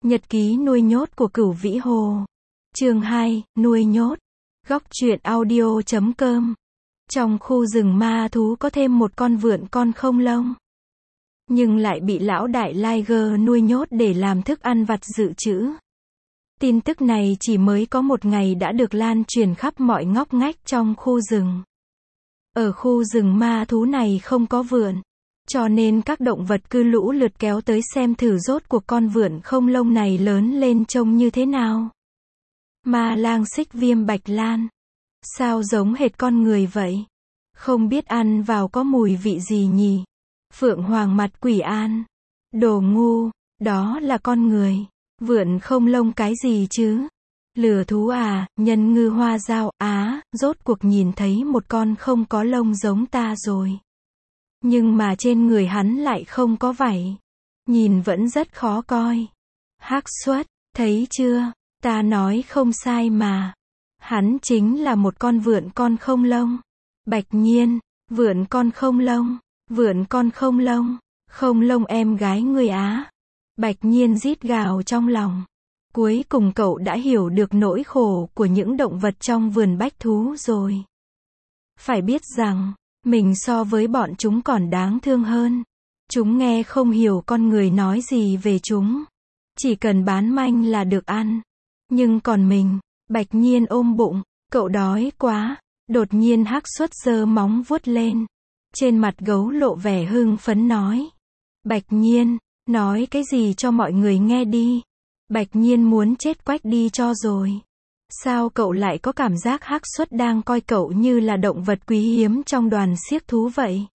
Nhật ký nuôi nhốt của Cửu Vĩ Hồ. Chương 2, nuôi nhốt. Góc truyện audio.com. Trong khu rừng ma thú có thêm một con vượn con không lông. Nhưng lại bị lão đại Liger nuôi nhốt để làm thức ăn vặt dự trữ. Tin tức này chỉ mới có một ngày đã được lan truyền khắp mọi ngóc ngách trong khu rừng. Ở khu rừng ma thú này không có vượn, cho nên các động vật cứ lũ lượt kéo tới xem thử rốt cuộc con vượn không lông này lớn lên trông như thế nào. Ma lang xích viêm bạch lan. Sao giống hệt con người vậy? Không biết ăn vào có mùi vị gì nhỉ? Phượng hoàng mặt quỷ an. Đồ ngu, đó là con người. Vượn không lông cái gì chứ? Lừa thú à, nhân ngư hoa dao, rốt cuộc nhìn thấy một con không có lông giống ta rồi. Nhưng mà trên người hắn lại không có vảy. Nhìn vẫn rất khó coi. Hắc Xuất, thấy chưa? Ta nói không sai mà. Hắn chính là một con vượn con không lông. Bạch Nhiên, vượn con không lông, vượn con không lông em gái ngươi á. Bạch Nhiên rít gào trong lòng. Cuối cùng cậu đã hiểu được nỗi khổ của những động vật trong vườn bách thú rồi. Phải biết rằng, mình so với bọn chúng còn đáng thương hơn. Chúng nghe không hiểu con người nói gì về chúng. Chỉ cần bán manh là được ăn. Nhưng còn mình, Bạch Nhiên ôm bụng, cậu đói quá. Đột nhiên Hắc Xuất giơ móng vuốt lên. Trên mặt gấu lộ vẻ hưng phấn nói. Bạch Nhiên, nói cái gì cho mọi người nghe đi. Bạch Nhiên muốn chết quách đi cho rồi. Sao cậu lại có cảm giác Hắc Xuất đang coi cậu như là động vật quý hiếm trong đoàn xiếc thú vậy?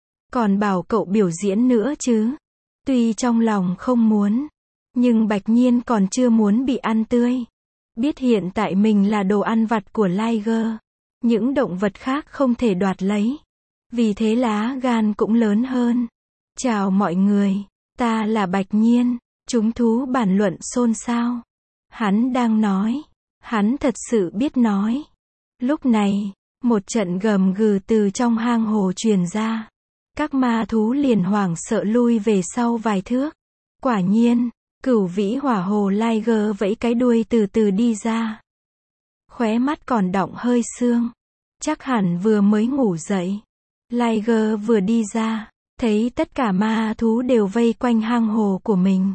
Còn bảo cậu biểu diễn nữa chứ. Tuy trong lòng không muốn, nhưng Bạch Nhiên còn chưa muốn bị ăn tươi. Biết hiện tại mình là đồ ăn vặt của Liger. Những động vật khác không thể đoạt lấy. Vì thế lá gan cũng lớn hơn. Chào mọi người, ta là Bạch Nhiên. Chúng thú bàn luận xôn xao. Hắn đang nói. Hắn thật sự biết nói. Lúc này, một trận gầm gừ từ trong hang hồ truyền ra. Các ma thú liền hoảng sợ lui về sau vài thước. Quả nhiên, Cửu Vĩ Hỏa Hồ Liger vẫy cái đuôi từ từ đi ra. Khóe mắt còn đọng hơi sương. Chắc hẳn vừa mới ngủ dậy. Liger vừa đi ra, thấy tất cả ma thú đều vây quanh hang hồ của mình.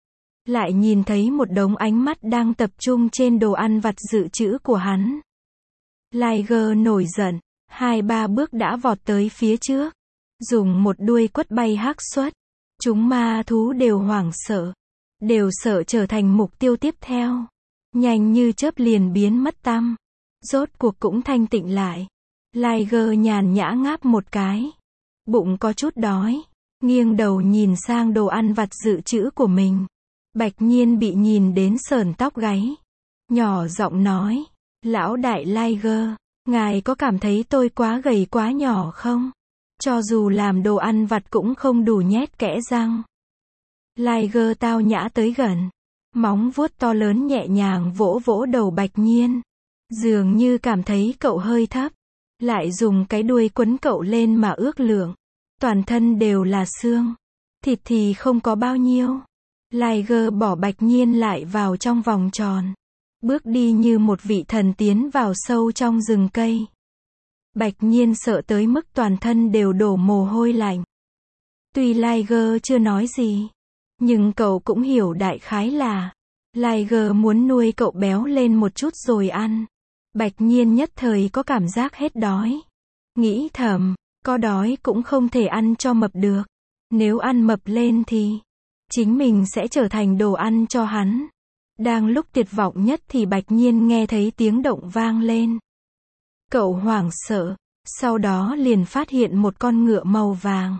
Lại nhìn thấy một đống ánh mắt đang tập trung trên đồ ăn vặt dự trữ của hắn. Liger nổi giận, 2-3 bước đã vọt tới phía trước. Dùng một đuôi quất bay Hắc Xuất. Chúng ma thú đều hoảng sợ. Đều sợ trở thành mục tiêu tiếp theo. Nhanh như chớp liền biến mất tăm. Rốt cuộc cũng thanh tịnh lại. Liger nhàn nhã ngáp một cái. Bụng có chút đói. Nghiêng đầu nhìn sang đồ ăn vặt dự trữ của mình. Bạch Nhiên bị nhìn đến sởn tóc gáy. Nhỏ giọng nói. Lão đại Liger, ngài có cảm thấy tôi quá gầy quá nhỏ không? Cho dù làm đồ ăn vặt cũng không đủ nhét kẽ răng. Liger tao nhã tới gần. Móng vuốt to lớn nhẹ nhàng vỗ vỗ đầu Bạch Nhiên. Dường như cảm thấy cậu hơi thấp. Lại dùng cái đuôi quấn cậu lên mà ước lượng. Toàn thân đều là xương. Thịt thì không có bao nhiêu. Liger bỏ Bạch Nhiên lại vào trong vòng tròn. Bước đi như một vị thần tiến vào sâu trong rừng cây. Bạch Nhiên sợ tới mức toàn thân đều đổ mồ hôi lạnh. Tuy Liger chưa nói gì, nhưng cậu cũng hiểu đại khái là Liger muốn nuôi cậu béo lên một chút rồi ăn. Bạch Nhiên nhất thời có cảm giác hết đói. Nghĩ thầm, có đói cũng không thể ăn cho mập được. Nếu ăn mập lên thì chính mình sẽ trở thành đồ ăn cho hắn. Đang lúc tuyệt vọng nhất thì Bạch Nhiên nghe thấy tiếng động vang lên. Cậu hoảng sợ, sau đó liền phát hiện một con ngựa màu vàng.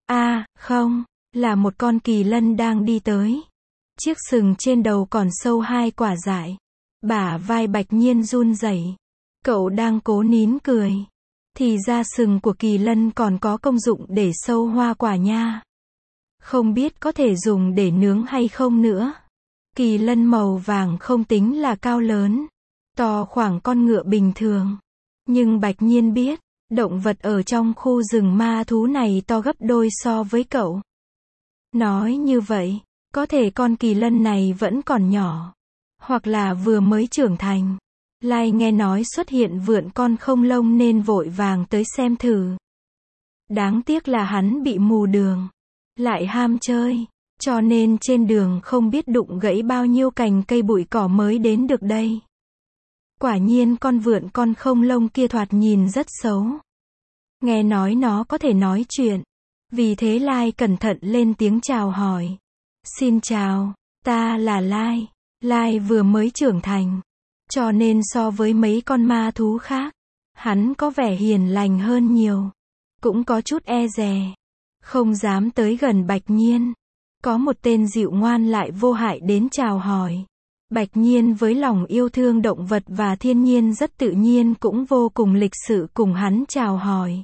Không, là một con kỳ lân đang đi tới. Chiếc sừng trên đầu còn sâu 2 quả dại. Bả vai Bạch Nhiên run rẩy. Cậu đang cố nín cười. Thì ra sừng của kỳ lân còn có công dụng để sâu hoa quả nha. Không biết có thể dùng để nướng hay không nữa. Kỳ lân màu vàng không tính là cao lớn. To khoảng con ngựa bình thường. Nhưng Bạch Nhiên biết, động vật ở trong khu rừng ma thú này to gấp đôi so với cậu. Nói như vậy, Có thể con kỳ lân này vẫn còn nhỏ, hoặc là vừa mới trưởng thành. Lai nghe nói xuất hiện vượn con không lông nên vội vàng tới xem thử. Đáng tiếc là hắn bị mù đường, lại ham chơi, cho nên trên đường không biết đụng gãy bao nhiêu cành cây bụi cỏ mới đến được đây. Quả nhiên con vượn con không lông kia thoạt nhìn rất xấu. Nghe nói nó có thể nói chuyện, vì thế Lai cẩn thận lên tiếng chào hỏi. Xin chào, ta là Lai. Lai vừa mới trưởng thành, cho nên so với mấy con ma thú khác, hắn có vẻ hiền lành hơn nhiều. Cũng có chút e dè, không dám tới gần Bạch Nhiên. Có một tên dịu ngoan lại vô hại đến chào hỏi. Bạch Nhiên với lòng yêu thương động vật và thiên nhiên rất tự nhiên cũng vô cùng lịch sự cùng hắn chào hỏi.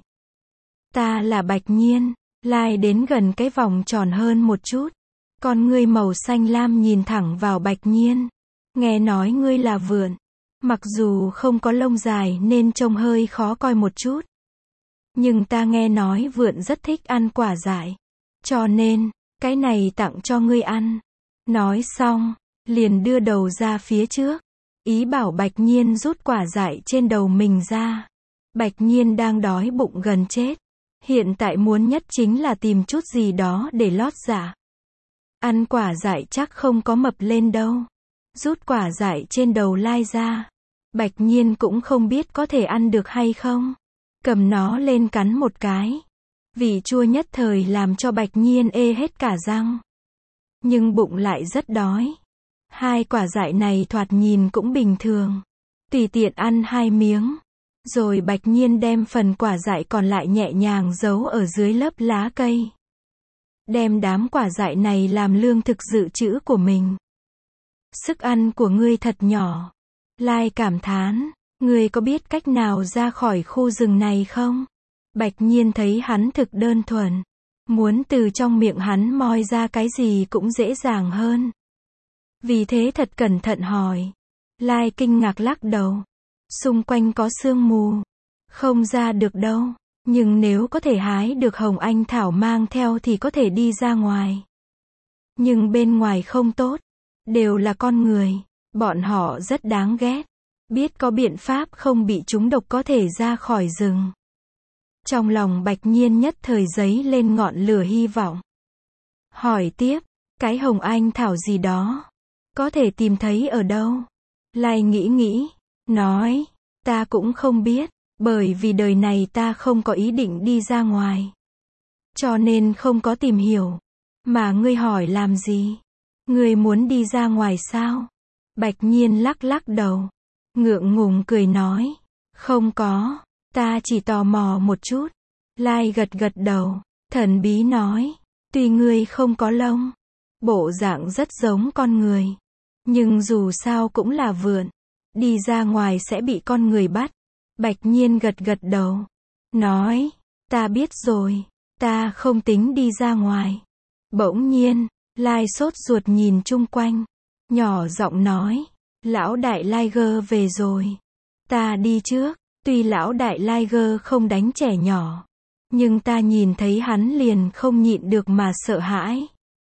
Ta là Bạch Nhiên. Lai đến gần cái vòng tròn hơn một chút. Con ngươi màu xanh lam nhìn thẳng vào Bạch Nhiên. Nghe nói ngươi là vượn. Mặc dù không có lông dài nên trông hơi khó coi một chút. Nhưng ta nghe nói vượn rất thích ăn quả dại. Cho nên, cái này tặng cho ngươi ăn. Nói xong, liền đưa đầu ra phía trước. Ý bảo Bạch Nhiên rút quả dại trên đầu mình ra. Bạch Nhiên đang đói bụng gần chết. Hiện tại muốn nhất chính là tìm chút gì đó để lót dạ. Ăn quả dại chắc không có mập lên đâu. Rút quả dại trên đầu Lai ra. Bạch Nhiên cũng không biết có thể ăn được hay không. Cầm nó lên cắn một cái. Vị chua nhất thời làm cho Bạch Nhiên ê hết cả răng. Nhưng bụng lại rất đói. Hai quả dại này thoạt nhìn cũng bình thường. Tùy tiện ăn 2 miếng. Rồi Bạch Nhiên đem phần quả dại còn lại nhẹ nhàng giấu ở dưới lớp lá cây. Đem đám quả dại này làm lương thực dự trữ của mình. Sức ăn của ngươi thật nhỏ. Lai cảm thán, ngươi có biết cách nào ra khỏi khu rừng này không? Bạch Nhiên thấy hắn thực đơn thuần. Muốn từ trong miệng hắn moi ra cái gì cũng dễ dàng hơn. Vì thế thật cẩn thận hỏi. Lai kinh ngạc lắc đầu. Xung quanh có sương mù. Không ra được đâu. Nhưng nếu có thể hái được hồng anh thảo mang theo thì có thể đi ra ngoài. Nhưng bên ngoài không tốt. Đều là con người. Bọn họ rất đáng ghét. Biết có biện pháp không bị chúng độc có thể ra khỏi rừng. Trong lòng Bạch Nhiên nhất thời giấy lên ngọn lửa hy vọng. Hỏi tiếp, cái hồng anh thảo gì đó, có thể tìm thấy ở đâu? Lai nghĩ, nói, ta cũng không biết, bởi vì đời này ta không có ý định đi ra ngoài. Cho nên không có tìm hiểu. Mà ngươi hỏi làm gì? Ngươi muốn đi ra ngoài sao? Bạch Nhiên lắc đầu. Ngượng ngùng cười nói. Không có, ta chỉ tò mò một chút. Lai gật đầu, thần bí nói. Tuy ngươi không có lông, bộ dạng rất giống con người. Nhưng dù sao cũng là vượn. Đi ra ngoài sẽ bị con người bắt. Bạch Nhiên gật đầu. Nói, ta biết rồi, ta không tính đi ra ngoài. Bỗng nhiên, Lai sốt ruột nhìn chung quanh. Nhỏ giọng nói, lão đại Liger về rồi. Ta đi trước, tuy lão đại Liger không đánh trẻ nhỏ. Nhưng ta nhìn thấy hắn liền không nhịn được mà sợ hãi.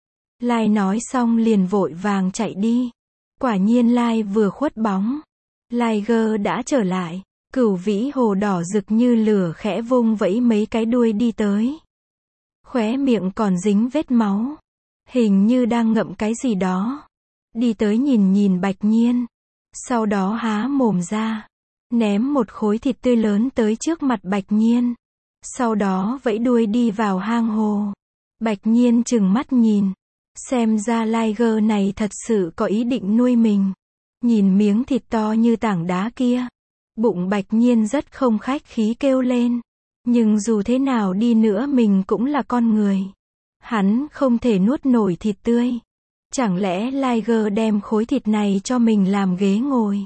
Lai nói xong liền vội vàng chạy đi. Quả nhiên Lai vừa khuất bóng. Liger đã trở lại. Cửu vĩ hồ đỏ rực như lửa khẽ vung vẫy mấy cái đuôi đi tới. Khóe miệng còn dính vết máu. Hình như đang ngậm cái gì đó. Đi tới nhìn Bạch Nhiên. Sau đó há mồm ra. Ném một khối thịt tươi lớn tới trước mặt Bạch Nhiên. Sau đó vẫy đuôi đi vào hang hồ. Bạch Nhiên trừng mắt nhìn. Xem ra Liger này thật sự có ý định nuôi mình. Nhìn miếng thịt to như tảng đá kia. Bụng Bạch Nhiên rất không khách khí kêu lên. Nhưng dù thế nào đi nữa mình cũng là con người. Hắn không thể nuốt nổi thịt tươi. Chẳng lẽ Liger đem khối thịt này cho mình làm ghế ngồi?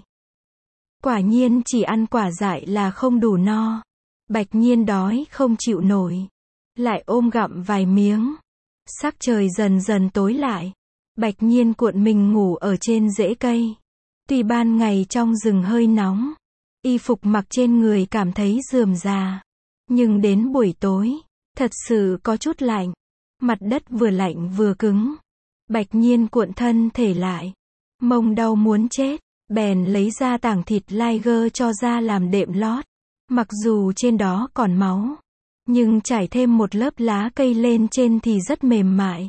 Quả nhiên chỉ ăn quả dại là không đủ no. Bạch Nhiên đói không chịu nổi. Lại ôm gặm vài miếng. Sắc trời dần dần tối lại. Bạch Nhiên cuộn mình ngủ ở trên rễ cây. Tuy ban ngày trong rừng hơi nóng. Y phục mặc trên người cảm thấy rườm rà. Nhưng đến buổi tối, thật sự có chút lạnh. Mặt đất vừa lạnh vừa cứng. Bạch Nhiên cuộn thân thể lại. Mông đau muốn chết. Bèn lấy ra tảng thịt Liger cho ra làm đệm lót. Mặc dù trên đó còn máu, nhưng trải thêm một lớp lá cây lên trên thì rất mềm mại.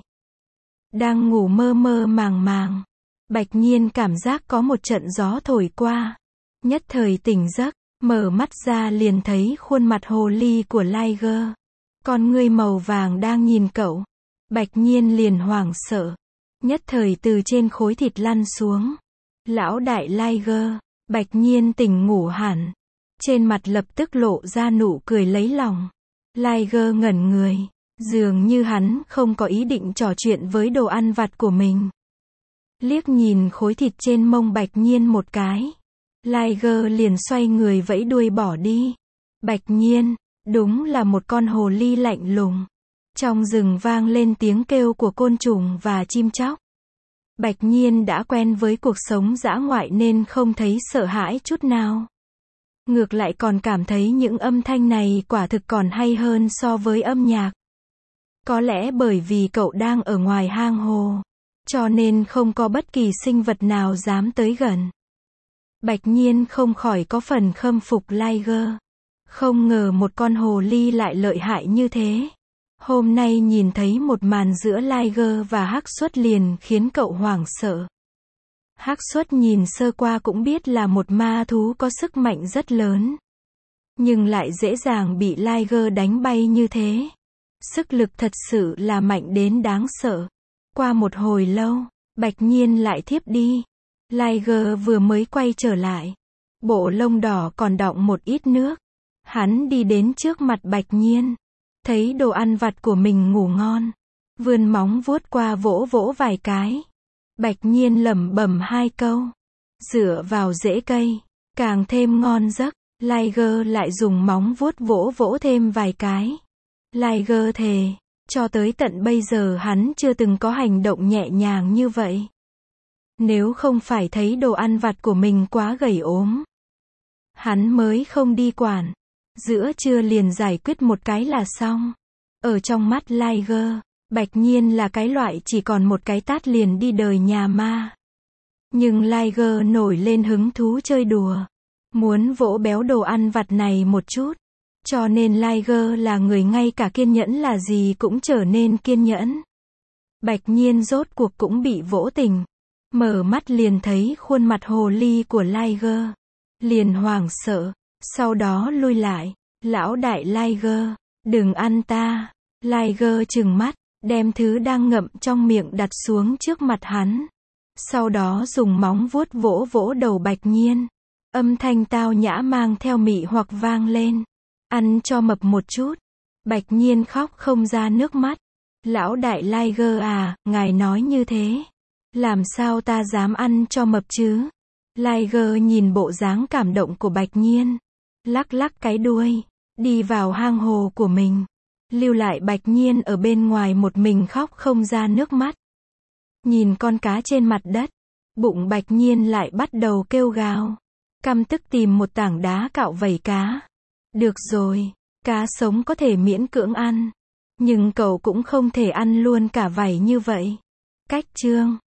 Đang ngủ mơ mơ màng màng, Bạch Nhiên cảm giác có một trận gió thổi qua. Nhất thời tỉnh giấc, mở mắt ra liền thấy khuôn mặt hồ ly của Liger. Con ngươi màu vàng đang nhìn cậu. Bạch Nhiên liền hoảng sợ. Nhất thời từ trên khối thịt lăn xuống. Lão đại Liger, Bạch Nhiên tỉnh ngủ hẳn. Trên mặt lập tức lộ ra nụ cười lấy lòng. Liger ngẩn người. Dường như hắn không có ý định trò chuyện với đồ ăn vặt của mình. Liếc nhìn khối thịt trên mông Bạch Nhiên một cái. Liger liền xoay người vẫy đuôi bỏ đi. Bạch Nhiên, đúng là một con hồ ly lạnh lùng. Trong rừng vang lên tiếng kêu của côn trùng và chim chóc. Bạch Nhiên đã quen với cuộc sống dã ngoại nên không thấy sợ hãi chút nào. Ngược lại còn cảm thấy những âm thanh này quả thực còn hay hơn so với âm nhạc. Có lẽ bởi vì cậu đang ở ngoài hang hồ, cho nên không có bất kỳ sinh vật nào dám tới gần. Bạch Nhiên không khỏi có phần khâm phục Liger. Không ngờ một con hồ ly lại lợi hại như thế. Hôm nay nhìn thấy một màn giữa Liger và Hắc Suất liền khiến cậu hoảng sợ. Hắc Suất nhìn sơ qua cũng biết là một ma thú có sức mạnh rất lớn. Nhưng lại dễ dàng bị Liger đánh bay như thế. Sức lực thật sự là mạnh đến đáng sợ. Qua một hồi lâu, Bạch Nhiên lại thiếp đi. Liger vừa mới quay trở lại. Bộ lông đỏ còn đọng một ít nước. Hắn đi đến trước mặt Bạch Nhiên. Thấy đồ ăn vặt của mình ngủ ngon. Vươn móng vuốt qua vỗ vỗ vài cái. Bạch Nhiên lẩm bẩm hai câu. Dựa vào rễ cây. Càng thêm ngon giấc. Liger lại dùng móng vuốt vỗ vỗ thêm vài cái. Liger thề. Cho tới tận bây giờ hắn chưa từng có hành động nhẹ nhàng như vậy. Nếu không phải thấy đồ ăn vặt của mình quá gầy ốm, hắn mới không đi quản. Giữa trưa liền giải quyết một cái là xong. Ở trong mắt Liger, Bạch Nhiên là cái loại chỉ còn một cái tát liền đi đời nhà ma. Nhưng Liger nổi lên hứng thú chơi đùa. Muốn vỗ béo đồ ăn vặt này một chút. Cho nên Liger là người ngay cả kiên nhẫn là gì cũng trở nên kiên nhẫn. Bạch Nhiên rốt cuộc cũng bị vỗ tình. Mở mắt liền thấy khuôn mặt hồ ly của Liger. Liền hoảng sợ. Sau đó lui lại. Lão đại Liger, đừng ăn ta. Liger trừng mắt, đem thứ đang ngậm trong miệng đặt xuống trước mặt hắn. Sau đó dùng móng vuốt vỗ vỗ đầu Bạch Nhiên. Âm thanh tao nhã mang theo mị hoặc vang lên. Ăn cho mập một chút. Bạch Nhiên khóc không ra nước mắt. Lão đại Liger à, ngài nói như thế. Làm sao ta dám ăn cho mập chứ? Liger nhìn bộ dáng cảm động của Bạch Nhiên. Lắc lắc cái đuôi. Đi vào hang hồ của mình. Lưu lại Bạch Nhiên ở bên ngoài một mình khóc không ra nước mắt. Nhìn con cá trên mặt đất. Bụng Bạch Nhiên lại bắt đầu kêu gào. Căm tức tìm một tảng đá cạo vẩy cá. Được rồi, cá sống có thể miễn cưỡng ăn. Nhưng cậu cũng không thể ăn luôn cả vảy như vậy. Cách chương